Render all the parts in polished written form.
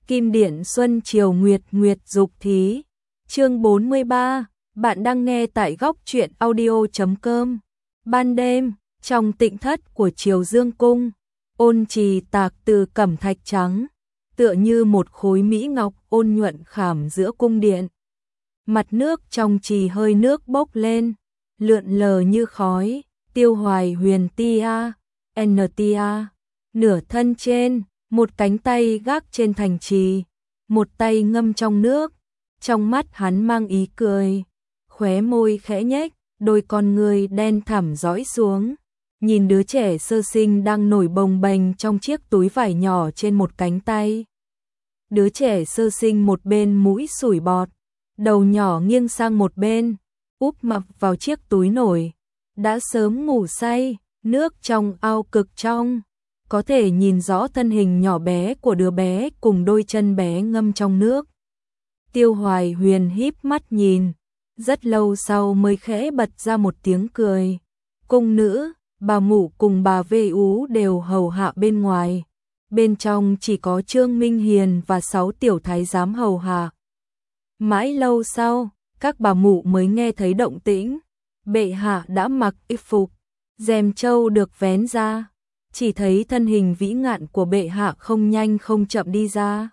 Kim Điện Xuân Chiều Nguyệt Nguyệt Dục Thí. Chương 43, bạn đang nghe tại góc truyện audio.com. Ban đêm, trong tịnh thất của Triều Dương cung, Ôn Trì tạc từ cẩm thạch trắng, tựa như một khối mỹ ngọc ôn nhuận khảm giữa cung điện. Mặt nước trong trì hơi nước bốc lên, lượn lờ như khói, Tiêu Hoài Huyền tia, NTA, nửa thân trên, một cánh tay gác trên thành trì, một tay ngâm trong nước, trong mắt hắn mang ý cười, khóe môi khẽ nhếch, đôi con người đen thẳm dõi xuống, nhìn đứa trẻ sơ sinh đang nổi bồng bềnh trong chiếc túi vải nhỏ trên một cánh tay. Đứa trẻ sơ sinh một bên mũi sủi bọt, đầu nhỏ nghiêng sang một bên, úp mặt vào chiếc túi nổi, đã sớm ngủ say, nước trong ao cực trong, có thể nhìn rõ thân hình nhỏ bé của đứa bé cùng đôi chân bé ngâm trong nước. Tiêu Hoài Huyền híp mắt nhìn, rất lâu sau mới khẽ bật ra một tiếng cười. Cung nữ, bà mụ cùng bà Vê Ú đều hầu hạ bên ngoài, bên trong chỉ có Trương Minh Hiền và 6 tiểu thái giám hầu hạ. Mãi lâu sau, các bà mụ mới nghe thấy động tĩnh, bệ hạ đã mặc y phục, rèm trâu được vén ra, chỉ thấy thân hình vĩ ngạn của bệ hạ không nhanh không chậm đi ra.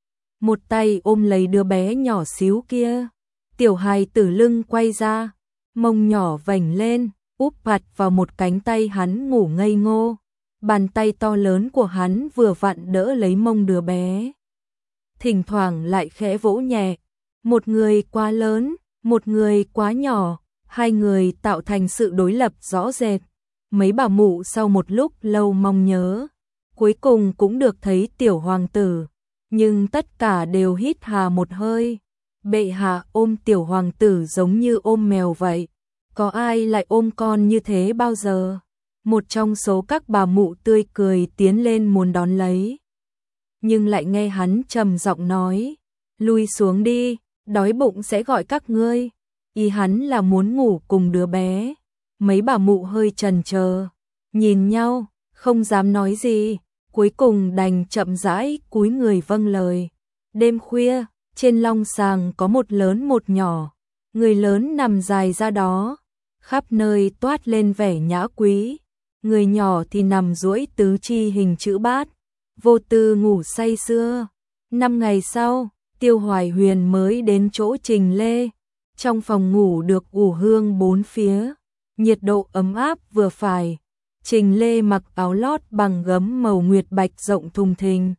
Một tay ôm lấy đứa bé nhỏ xíu kia, tiểu hài tử lưng quay ra, mông nhỏ vành lên, úp mặt vào một cánh tay hắn ngủ ngây ngô. Bàn tay to lớn của hắn vừa vặn đỡ lấy mông đứa bé. Thỉnh thoảng lại khẽ vỗ nhẹ, một người quá lớn, một người quá nhỏ, hai người tạo thành sự đối lập rõ rệt. Mấy bà mụ sau một lúc lâu mong nhớ, cuối cùng cũng được thấy tiểu hoàng tử, nhưng tất cả đều hít hà một hơi. Bệ hạ ôm tiểu hoàng tử giống như ôm mèo vậy, có ai lại ôm con như thế bao giờ? Một trong số các bà mụ tươi cười tiến lên muốn đón lấy, nhưng lại nghe hắn trầm giọng nói, lui xuống đi, đói bụng sẽ gọi các ngươi. Ý hắn là muốn ngủ cùng đứa bé. Mấy bà mụ hơi chần chờ, nhìn nhau, không dám nói gì, cuối cùng đành chậm rãi cúi người vâng lời. Đêm khuya, trên long sàng có một lớn một nhỏ, người lớn nằm dài ra đó, khắp nơi toát lên vẻ nhã quý, người nhỏ thì nằm duỗi tứ chi hình chữ bát, vô tư ngủ say sưa. 5 ngày sau, Tiêu Hoài Huyền mới đến chỗ Trình Lê, trong phòng ngủ được ủ hương bốn phía, nhiệt độ ấm áp vừa phải. Trình Lê mặc áo lót bằng gấm màu nguyệt bạch rộng thùng thình,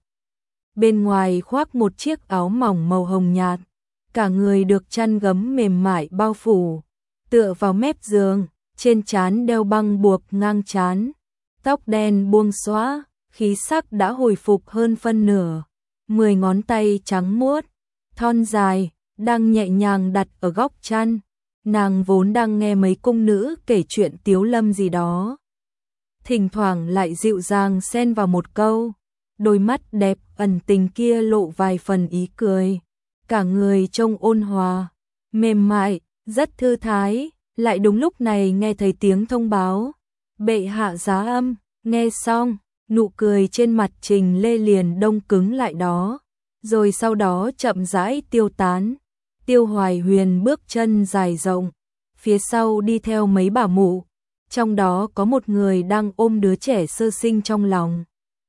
bên ngoài khoác một chiếc áo mỏng màu hồng nhạt, cả người được chăn gấm mềm mại bao phủ, tựa vào mép giường, trên trán đeo băng buộc ngang trán, tóc đen buông xõa, khí sắc đã hồi phục hơn phân nửa. 10 ngón tay trắng muốt, thon dài, đang nhẹ nhàng đặt ở góc chăn. Nàng vốn đang nghe mấy cung nữ kể chuyện tiếu lâm gì đó, thỉnh thoảng lại dịu dàng xen vào một câu, đôi mắt đẹp ẩn tình kia lộ vài phần ý cười, cả người trông ôn hòa, mềm mại, rất thư thái. Lại đúng lúc này nghe thấy tiếng thông báo, bệ hạ giá âm. Nghe xong, nụ cười trên mặt Trình Lê liền đông cứng lại đó, rồi sau đó chậm rãi tiêu tán. Tiêu Hoài Huyền bước chân dài rộng, phía sau đi theo mấy bà mụ, trong đó có một người đang ôm đứa trẻ sơ sinh trong lòng.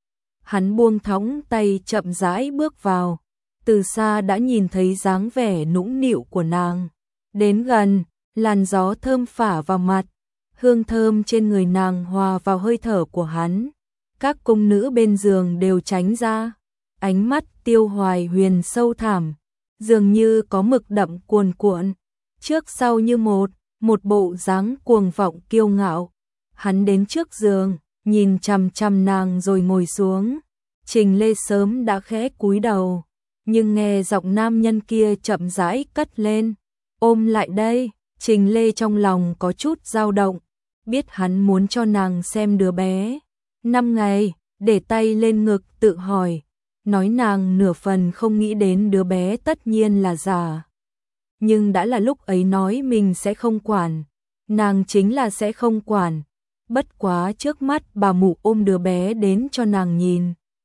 Hắn buông thõng tay chậm rãi bước vào, từ xa đã nhìn thấy dáng vẻ nũng nịu của nàng. Đến gần, làn gió thơm phả vào mặt, hương thơm trên người nàng hòa vào hơi thở của hắn. Các cung nữ bên giường đều tránh ra, ánh mắt Tiêu Hoài Huyền sâu thẳm, dường như có mực đậm cuồn cuộn, trước sau như một bộ dáng cuồng vọng kiêu ngạo. Hắn đến trước giường, nhìn chằm chằm nàng rồi ngồi xuống. Trình Lê sớm đã khẽ cúi đầu, nhưng nghe giọng nam nhân kia chậm rãi cất lên, ôm lại đây. Trình Lê trong lòng có chút dao động, biết hắn muốn cho nàng xem đứa bé. 5 ngày, để tay lên ngực tự hỏi, nói nàng nửa phần không nghĩ đến đứa bé tất nhiên là giả. Nhưng đã là lúc ấy nói mình sẽ không quản, nàng chính là sẽ không quản. Bất quá trước mắt bà mụ ôm đứa bé đến cho nàng nhìn.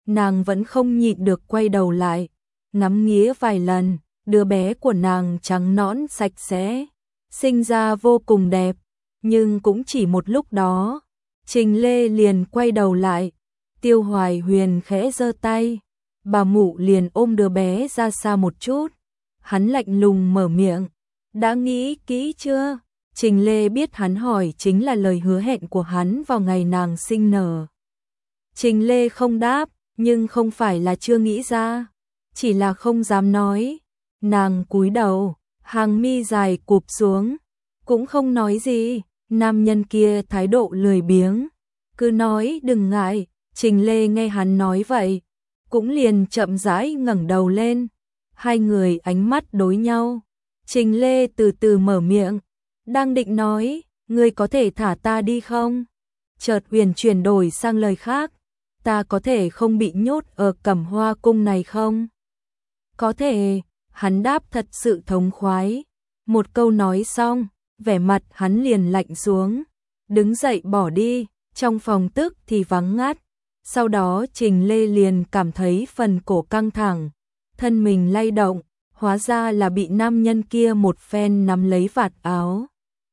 nàng vẫn không nhịn được quay đầu lại, ngắm nghía vài lần, đứa bé của nàng trắng nõn sạch sẽ, sinh ra vô cùng đẹp, nhưng cũng chỉ một lúc đó, Trình Lê liền quay đầu lại, Tiêu Hoài Huyền khẽ giơ tay, bà mụ liền ôm đứa bé ra xa một chút, hắn lạnh lùng mở miệng, đã nghĩ kỹ chưa? Trình Lê biết hắn hỏi chính là lời hứa hẹn của hắn vào ngày nàng sinh nở. Trình Lê không đáp, nhưng không phải là chưa nghĩ ra, chỉ là không dám nói. Nàng cúi đầu, hàng mi dài cụp xuống, cũng không nói gì. Nam nhân kia thái độ lười biếng, cứ nói đừng ngại. Trình Lê nghe hắn nói vậy, cũng liền chậm rãi ngẩng đầu lên. Hai người ánh mắt đối nhau. Trình Lê từ từ mở miệng, đang định nói, ngươi có thể thả ta đi không? Chợt Huyền chuyển đổi sang lời khác, ta có thể không bị nhốt ở Cẩm Hoa cung này không? Có thể, hắn đáp thật sự thống khoái. Một câu nói xong, vẻ mặt hắn liền lạnh xuống, đứng dậy bỏ đi, trong phòng tức thì vắng ngắt. Sau đó Trình Lê liền cảm thấy phần cổ căng thẳng, thân mình lay động, hóa ra là bị nam nhân kia một phen nắm lấy vạt áo.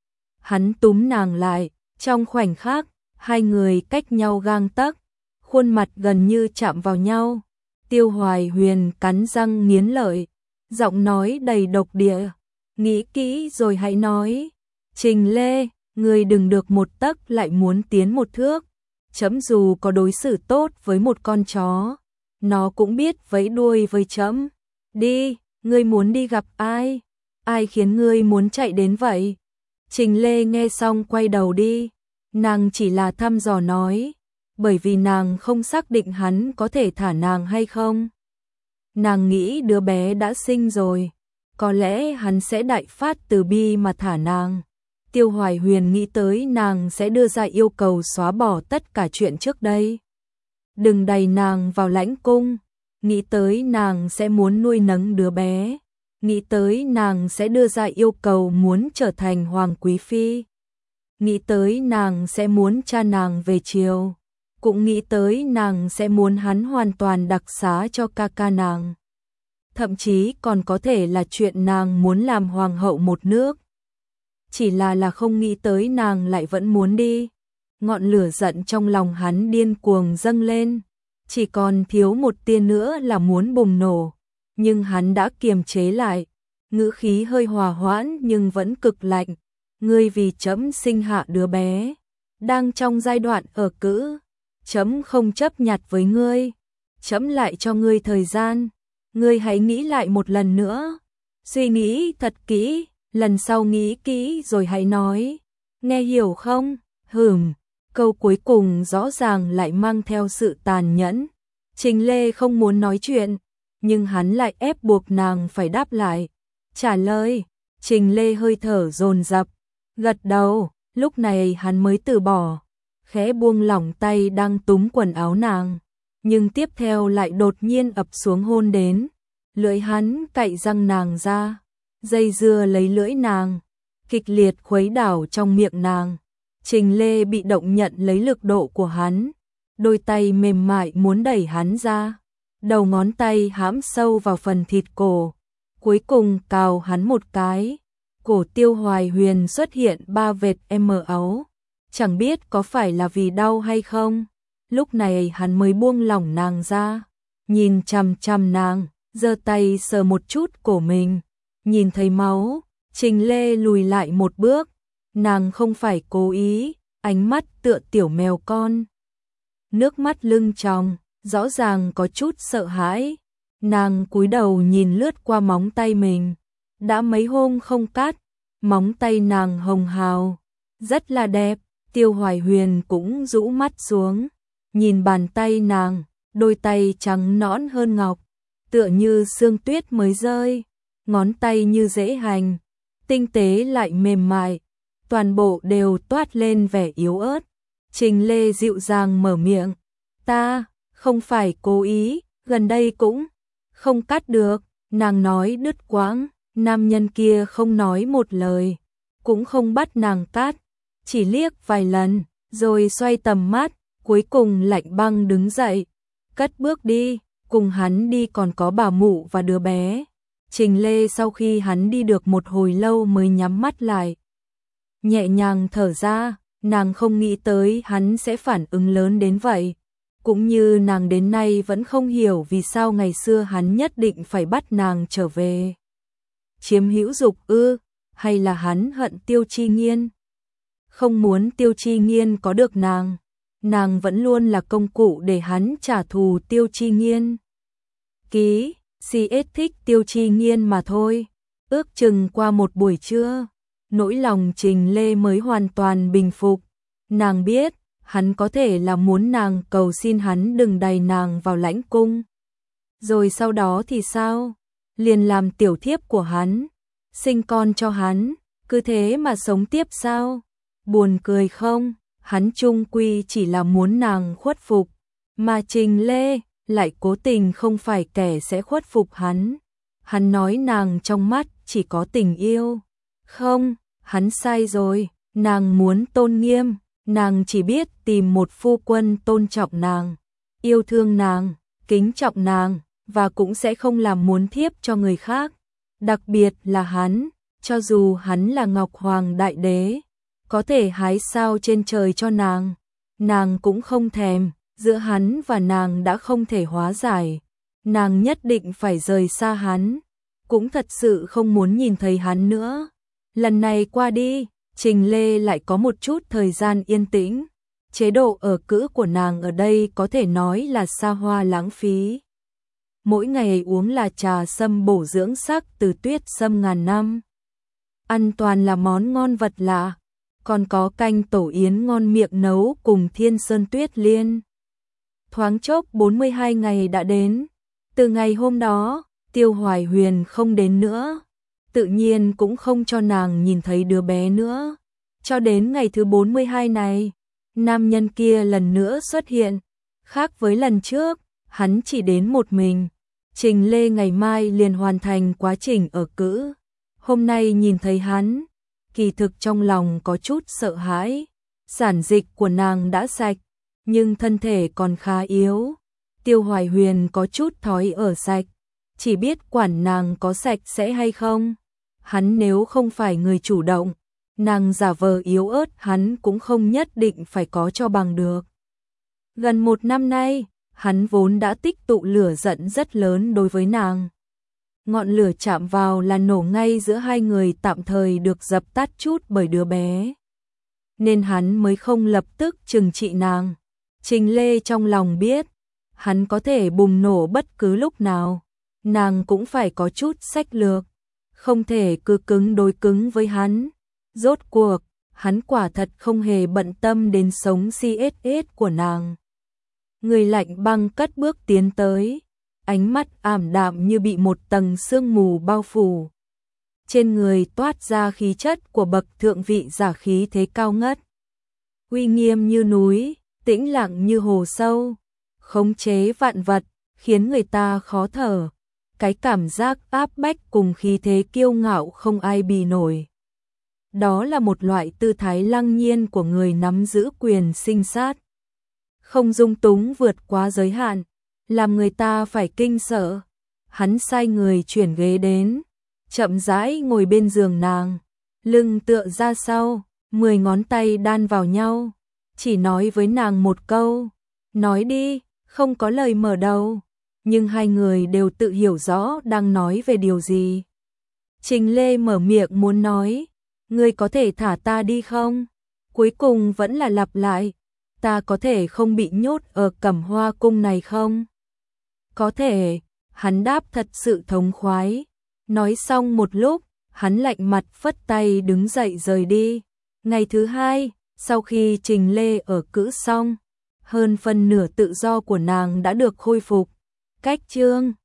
Hắn túm nàng lại, trong khoảnh khắc, hai người cách nhau gang tấc, khuôn mặt gần như chạm vào nhau. Tiêu Hoài Huyền cắn răng nghiến lợi, giọng nói đầy độc địa, nghĩ kỹ rồi hãy nói. Trình Lê, người đừng được một tấc lại muốn tiến một thước. Trẫm dù có đối xử tốt với một con chó, nó cũng biết vẫy đuôi với trẫm. Đi, ngươi muốn đi gặp ai? Ai khiến ngươi muốn chạy đến vậy? Trình Lê nghe xong quay đầu đi, nàng chỉ là thăm dò nói, bởi vì nàng không xác định hắn có thể thả nàng hay không. Nàng nghĩ đứa bé đã sinh rồi, có lẽ hắn sẽ đại phát từ bi mà thả nàng. Tiêu Hoài Huyền nghĩ tới nàng sẽ đưa ra yêu cầu xóa bỏ tất cả chuyện trước đây. Đừng đày nàng vào lãnh cung, nghĩ tới nàng sẽ muốn nuôi nấng đứa bé, nghĩ tới nàng sẽ đưa ra yêu cầu muốn trở thành hoàng quý phi, nghĩ tới nàng sẽ muốn cha nàng về triều, cũng nghĩ tới nàng sẽ muốn hắn hoàn toàn đặc xá cho ca ca nàng. Thậm chí còn có thể là chuyện nàng muốn làm hoàng hậu một nước. Chỉ là không nghĩ tới nàng lại vẫn muốn đi. Ngọn lửa giận trong lòng hắn điên cuồng dâng lên, chỉ còn thiếu một tia nữa là muốn bùng nổ, nhưng hắn đã kiềm chế lại, ngữ khí hơi hòa hoãn nhưng vẫn cực lạnh. Ngươi vì trẫm sinh hạ đứa bé, đang trong giai đoạn ở cữ, trẫm không chấp nhặt với ngươi, trẫm lại cho ngươi thời gian, ngươi hãy nghĩ lại một lần nữa, suy nghĩ thật kỹ, lần sau nghĩ kỹ rồi hãy nói, nghe hiểu không? Câu cuối cùng rõ ràng lại mang theo sự tàn nhẫn. Trình Lê không muốn nói chuyện, nhưng hắn lại ép buộc nàng phải đáp lại. Trả lời, Trình Lê hơi thở dồn dập, gật đầu, lúc này hắn mới từ bỏ, khẽ buông lỏng tay đang túm quần áo nàng, nhưng tiếp theo lại đột nhiên ập xuống hôn đến. Lưỡi hắn cạy răng nàng ra, dây dưa lấy lưỡi nàng, kịch liệt khuấy đảo trong miệng nàng. Trình Lê bị động nhận lấy lực độ của hắn, đôi tay mềm mại muốn đẩy hắn ra, đầu ngón tay hãm sâu vào phần thịt cổ, cuối cùng cào hắn một cái. Cổ Tiêu Hoài Huyền xuất hiện 3 vệt máu, chẳng biết có phải là vì đau hay không. Lúc này hắn mới buông lỏng nàng ra, nhìn chằm chằm nàng, giơ tay sờ một chút cổ mình, nhìn thấy máu, Trình Lê lùi lại một bước. Nàng không phải cố ý, ánh mắt tựa tiểu mèo con, nước mắt lưng tròng, rõ ràng có chút sợ hãi. Nàng cúi đầu nhìn lướt qua móng tay mình, đã mấy hôm không cắt, móng tay nàng hồng hào, rất là đẹp. Tiêu Hoài Huyền cũng rũ mắt xuống, nhìn bàn tay nàng, đôi tay trắng nõn hơn ngọc, tựa như sương tuyết mới rơi, ngón tay như dễ hành, tinh tế lại mềm mại, toàn bộ đều toát lên vẻ yếu ớt. Trình Lê dịu dàng mở miệng, ta không phải cố ý, gần đây cũng không cắt được. Nàng nói đứt quãng, nam nhân kia không nói một lời, cũng không bắt nàng cắt, chỉ liếc vài lần, rồi xoay tầm mắt, cuối cùng lạnh băng đứng dậy, cất bước đi, cùng hắn đi còn có bà mụ và đứa bé. Trình Lê sau khi hắn đi được một hồi lâu mới nhắm mắt lại. Nhẹ nhàng thở ra, nàng không nghĩ tới hắn sẽ phản ứng lớn đến vậy. Cũng như nàng đến nay vẫn không hiểu vì sao ngày xưa hắn nhất định phải bắt nàng trở về. Chiếm hữu dục ư, hay là hắn hận Tiêu Chi Nghiên? Không muốn Tiêu Chi Nghiên có được nàng vẫn luôn là công cụ để hắn trả thù Tiêu Chi Nghiên. Ký, CS thích Tiêu Chi Nghiên mà thôi. Ước chừng qua một buổi trưa, nỗi lòng Trình Lê mới hoàn toàn bình phục. Nàng biết, hắn có thể là muốn nàng cầu xin hắn đừng đày nàng vào lãnh cung. Rồi sau đó thì sao? Liền làm tiểu thiếp của hắn, sinh con cho hắn, cứ thế mà sống tiếp sao? Buồn cười không? Hắn chung quy chỉ là muốn nàng khuất phục, mà Trình Lê lại cố tình không phải kẻ sẽ khuất phục hắn. Hắn nói nàng trong mắt chỉ có tình yêu. Không, hắn sai rồi, nàng muốn tôn nghiêm, nàng chỉ biết tìm một phu quân tôn trọng nàng, yêu thương nàng, kính trọng nàng, và cũng sẽ không làm muốn thiếp cho người khác. Đặc biệt là hắn, cho dù hắn là Ngọc Hoàng Đại Đế, có thể hái sao trên trời cho nàng cũng không thèm, giữa hắn và nàng đã không thể hóa giải. Nàng nhất định phải rời xa hắn, cũng thật sự không muốn nhìn thấy hắn nữa. Lần này qua đi, Trình Lê lại có một chút thời gian yên tĩnh. Chế độ ở cữ của nàng ở đây có thể nói là xa hoa lãng phí. Mỗi ngày uống là trà sâm bổ dưỡng sắc từ tuyết sâm ngàn năm. Ăn toàn là món ngon vật lạ, còn có canh tổ yến ngon miệng nấu cùng Thiên Sơn Tuyết Liên. Thoáng chốc 42 ngày đã đến. Từ ngày hôm đó, Tiêu Hoài Huyền không đến nữa, tự nhiên cũng không cho nàng nhìn thấy đứa bé nữa. Cho đến ngày thứ 42 này, nam nhân kia lần nữa xuất hiện. Khác với lần trước, hắn chỉ đến một mình. Trình Lê ngày mai liền hoàn thành quá trình ở cữ. Hôm nay nhìn thấy hắn, kỳ thực trong lòng có chút sợ hãi. Sản dịch của nàng đã sạch, nhưng thân thể còn khá yếu. Tiêu Hoài Huyền có chút thói ở sạch, chỉ biết quản nàng có sạch sẽ hay không. Hắn nếu không phải người chủ động, nàng giả vờ yếu ớt hắn cũng không nhất định phải có cho bằng được. Gần một năm nay, hắn vốn đã tích tụ lửa giận rất lớn đối với nàng. Ngọn lửa chạm vào là nổ ngay giữa hai người, tạm thời được dập tắt chút bởi đứa bé. Nên hắn mới không lập tức trừng trị nàng. Trình Lê trong lòng biết, hắn có thể bùng nổ bất cứ lúc nào. Nàng cũng phải có chút sách lược, không thể cứ cứng đối cứng với hắn. Rốt cuộc, hắn quả thật không hề bận tâm đến sống CSS của nàng. Người lạnh băng cất bước tiến tới, ánh mắt ảm đạm như bị một tầng sương mù bao phủ. Trên người toát ra khí chất của bậc thượng vị giả, khí thế cao ngất, uy nghiêm như núi, tĩnh lặng như hồ sâu, khống chế vạn vật, khiến người ta khó thở. Cái cảm giác áp bách cùng khí thế kiêu ngạo không ai bì nổi. Đó là một loại tư thái lăng nhiên của người nắm giữ quyền sinh sát. Không dung túng vượt quá giới hạn, làm người ta phải kinh sợ. Hắn sai người chuyển ghế đến, chậm rãi ngồi bên giường nàng, lưng tựa ra sau, 10 ngón tay đan vào nhau, chỉ nói với nàng một câu, nói đi, không có lời mở đầu. Nhưng hai người đều tự hiểu rõ đang nói về điều gì. Trình Lê mở miệng muốn nói, ngươi có thể thả ta đi không? Cuối cùng vẫn là lặp lại, ta có thể không bị nhốt ở Cẩm Hoa cung này không? Có thể, hắn đáp thật sự thống khoái. Nói xong một lúc, hắn lạnh mặt phất tay đứng dậy rời đi. Ngày thứ hai, sau khi Trình Lê ở cữ xong, hơn phân nửa tự do của nàng đã được khôi phục. Cách chương